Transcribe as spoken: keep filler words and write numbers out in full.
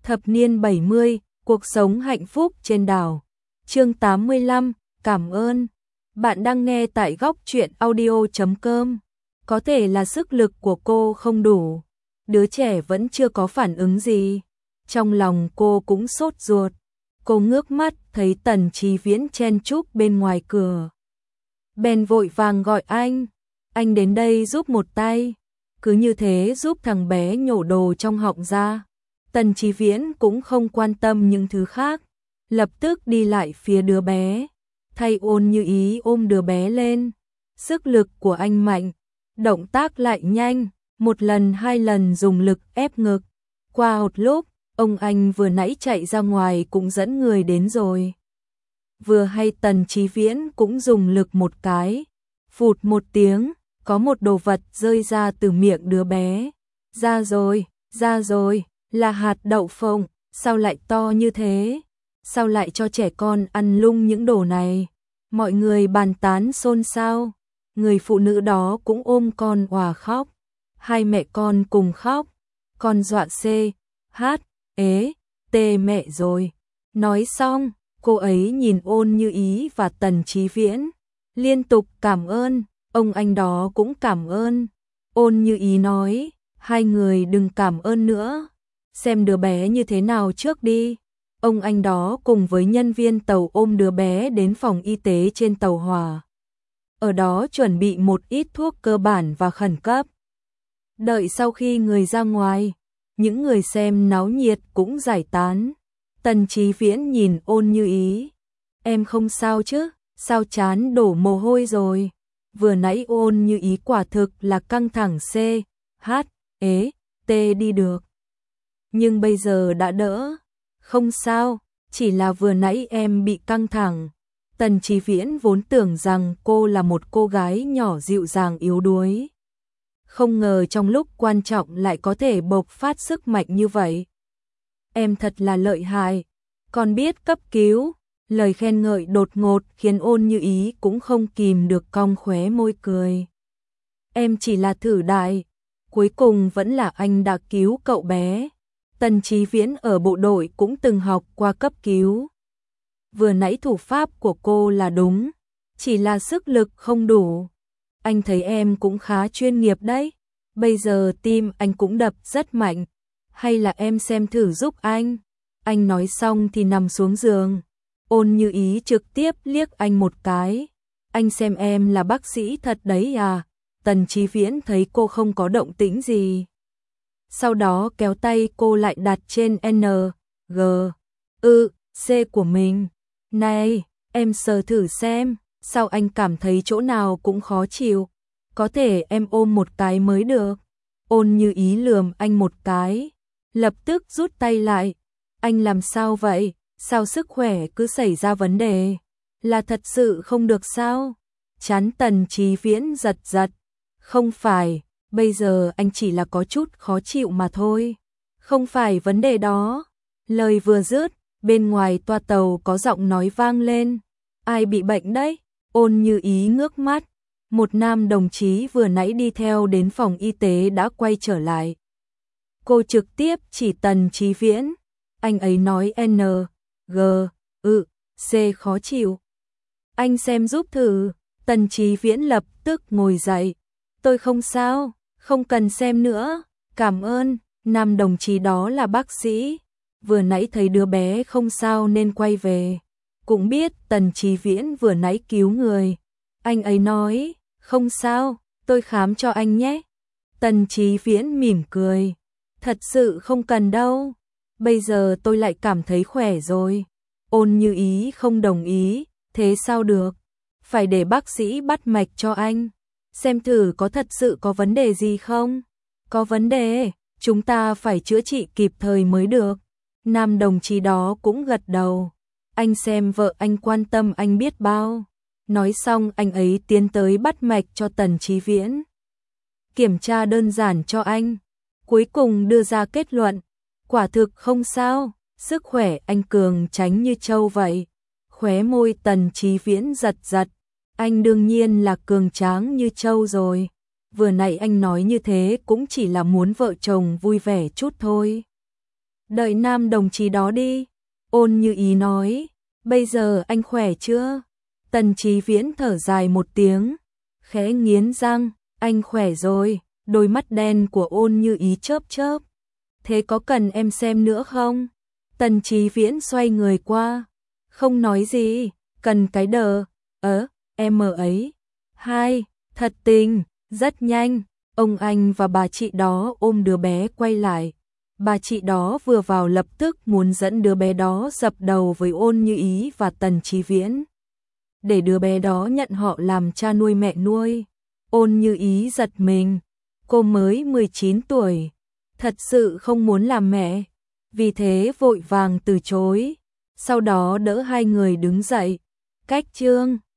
Thập niên bảy mươi, cuộc sống hạnh phúc trên đảo. Chương tám mươi lăm, cảm ơn. Bạn đang nghe tại góc truyện audio chấm com. Có thể là sức lực của cô không đủ. Đứa trẻ vẫn chưa có phản ứng gì. Trong lòng cô cũng sốt ruột. Cô ngước mắt thấy Tần Chí Viễn chen chúc bên ngoài cửa. Bèn vội vàng gọi anh. Anh đến đây giúp một tay. Cứ như thế giúp thằng bé nhổ đồ trong họng ra. Tần Chí Viễn cũng không quan tâm những thứ khác. Lập tức đi lại phía đứa bé. Thay Ôn Như Ý ôm đứa bé lên. Sức lực của anh mạnh. Động tác lại nhanh. Một lần hai lần dùng lực ép ngực. Qua một lúc, ông anh vừa nãy chạy ra ngoài cũng dẫn người đến rồi. Vừa hay Tần Chí Viễn cũng dùng lực một cái. Phụt một tiếng, có một đồ vật rơi ra từ miệng đứa bé. Ra rồi, ra rồi, là hạt đậu phộng, sao lại to như thế? Sao lại cho trẻ con ăn lung những đồ này? Mọi người bàn tán xôn xao. Người phụ nữ đó cũng ôm con òa khóc. Hai mẹ con cùng khóc. Con dọa C, hát, ế, tê mẹ rồi. Nói xong, cô ấy nhìn Ôn Như Ý và Tần Chí Viễn. Liên tục cảm ơn, ông anh đó cũng cảm ơn. Ôn Như Ý nói, hai người đừng cảm ơn nữa. Xem đứa bé như thế nào trước đi. Ông anh đó cùng với nhân viên tàu ôm đứa bé đến phòng y tế trên tàu hỏa. Ở đó chuẩn bị một ít thuốc cơ bản và khẩn cấp. Đợi sau khi người ra ngoài, những người xem náo nhiệt cũng giải tán. Tần Chí Viễn nhìn Ôn Như Ý. Em không sao chứ, sao chán đổ mồ hôi rồi. Vừa nãy Ôn Như Ý quả thực là căng thẳng C, H, ế, T đi được. Nhưng bây giờ đã đỡ. Không sao, chỉ là vừa nãy em bị căng thẳng. Tần Chí Viễn vốn tưởng rằng cô là một cô gái nhỏ dịu dàng yếu đuối. Không ngờ trong lúc quan trọng lại có thể bộc phát sức mạnh như vậy. Em thật là lợi hại, còn biết cấp cứu. Lời khen ngợi đột ngột khiến Ôn Như Ý cũng không kìm được cong khóe môi cười. Em chỉ là thử đại, cuối cùng vẫn là anh đã cứu cậu bé. Tần Chí Viễn ở bộ đội cũng từng học qua cấp cứu. Vừa nãy thủ pháp của cô là đúng, chỉ là sức lực không đủ. Anh thấy em cũng khá chuyên nghiệp đấy. Bây giờ tim anh cũng đập rất mạnh. Hay là em xem thử giúp anh. Anh nói xong thì nằm xuống giường. Ôn Như Ý trực tiếp liếc anh một cái. Anh xem em là bác sĩ thật đấy à. Tần Chí Viễn thấy cô không có động tĩnh gì. Sau đó kéo tay cô lại đặt trên N, G, ư, C của mình. Này, em sờ thử xem, sao anh cảm thấy chỗ nào cũng khó chịu. Có thể em ôm một cái mới được. Ôn Như Ý lườm anh một cái. Lập tức rút tay lại. Anh làm sao vậy? Sao sức khỏe cứ xảy ra vấn đề? Là thật sự không được sao? Trán Tần Chí Viễn giật giật. Không phải, bây giờ anh chỉ là có chút khó chịu mà thôi. Không phải vấn đề đó. Lời vừa dứt, bên ngoài toa tàu có giọng nói vang lên. Ai bị bệnh đấy? Ôn Như Ý ngước mắt. Một nam đồng chí vừa nãy đi theo đến phòng y tế đã quay trở lại. Cô trực tiếp chỉ Tần Chí Viễn. Anh ấy nói N, G, ư, C khó chịu. Anh xem giúp thử. Tần Chí Viễn lập tức ngồi dậy. Tôi không sao, không cần xem nữa. Cảm ơn, nam đồng chí đó là bác sĩ. Vừa nãy thấy đứa bé không sao nên quay về. Cũng biết Tần Chí Viễn vừa nãy cứu người. Anh ấy nói, không sao, tôi khám cho anh nhé. Tần Chí Viễn mỉm cười. Thật sự không cần đâu. Bây giờ tôi lại cảm thấy khỏe rồi. Ôn Như Ý không đồng ý. Thế sao được? Phải để bác sĩ bắt mạch cho anh. Xem thử có thật sự có vấn đề gì không? Có vấn đề, chúng ta phải chữa trị kịp thời mới được. Nam đồng chí đó cũng gật đầu. Anh xem vợ anh quan tâm anh biết bao. Nói xong anh ấy tiến tới bắt mạch cho Tần Chí Viễn. Kiểm tra đơn giản cho anh. Cuối cùng đưa ra kết luận. Quả thực không sao, sức khỏe anh cường tránh như trâu vậy. Khóe môi Tần Chí Viễn giật giật. Anh đương nhiên là cường tráng như trâu rồi. Vừa nãy anh nói như thế cũng chỉ là muốn vợ chồng vui vẻ chút thôi. Đợi nam đồng chí đó đi. Ôn Như Ý nói, bây giờ anh khỏe chưa? Tần Chí Viễn thở dài một tiếng, khẽ nghiến răng, anh khỏe rồi. Đôi mắt đen của Ôn Như Ý chớp chớp. Thế có cần em xem nữa không? Tần Chí Viễn xoay người qua, không nói gì, cần cái đờ, ớ, em ở ấy. Hai, thật tình, rất nhanh, ông anh và bà chị đó ôm đứa bé quay lại. Bà chị đó vừa vào lập tức muốn dẫn đứa bé đó dập đầu với Ôn Như Ý và Tần Chí Viễn, để đứa bé đó nhận họ làm cha nuôi mẹ nuôi. Ôn Như Ý giật mình, cô mới mười chín tuổi, thật sự không muốn làm mẹ, vì thế vội vàng từ chối, sau đó đỡ hai người đứng dậy, cách chương.